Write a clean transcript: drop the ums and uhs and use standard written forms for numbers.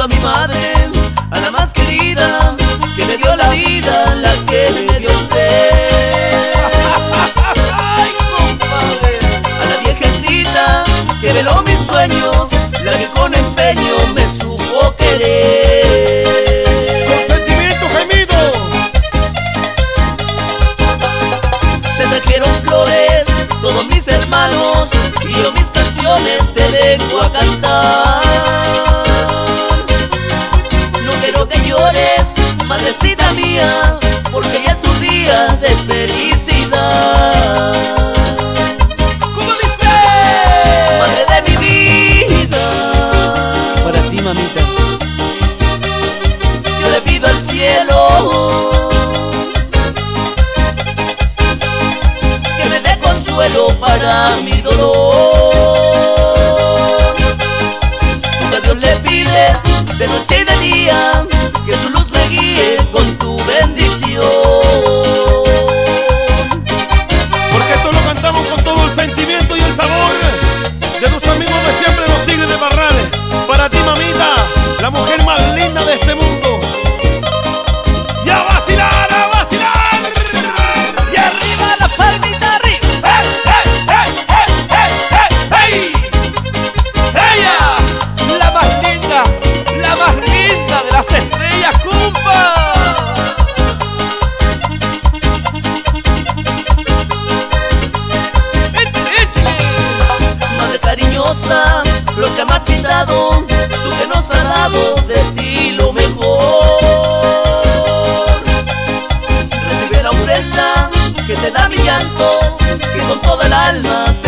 a mi madre, a la más querida, que me dio la vida, la que me dio ser. Ay, compadre. A la viejecita que veló mis sueños, la que con empeño me supo querer. Con sentimiento gemido. Te trajeron flores todos mis hermanos, y yo mis canciones te vengo a cantar. No quiero que llores, madrecita mía, porque ya es tu día de felicidad. ¿Cómo dice? Madre de mi vida. Para ti, mamita, yo le pido al cielo que me dé consuelo para mi dolor. Tú a Dios le pides de noche y de día que su luz me guíe con tu bendición. Porque esto lo cantamos con todo el sentimiento y el sabor de nuestros amigos de siempre, los Tigres de Parrales. Para ti, mamita, la mujer más linda de este mundo. ¡Y a vacilar, a vacilar! Y arriba la palmita arriba. ¡Hey! ¡Ella! La más linda de las estrellas, compa. Madre cariñosa, lo que ha marchitado, tú que nos has dado de ti lo mejor. Recibe la ofrenda que te da mi llanto, que con toda el alma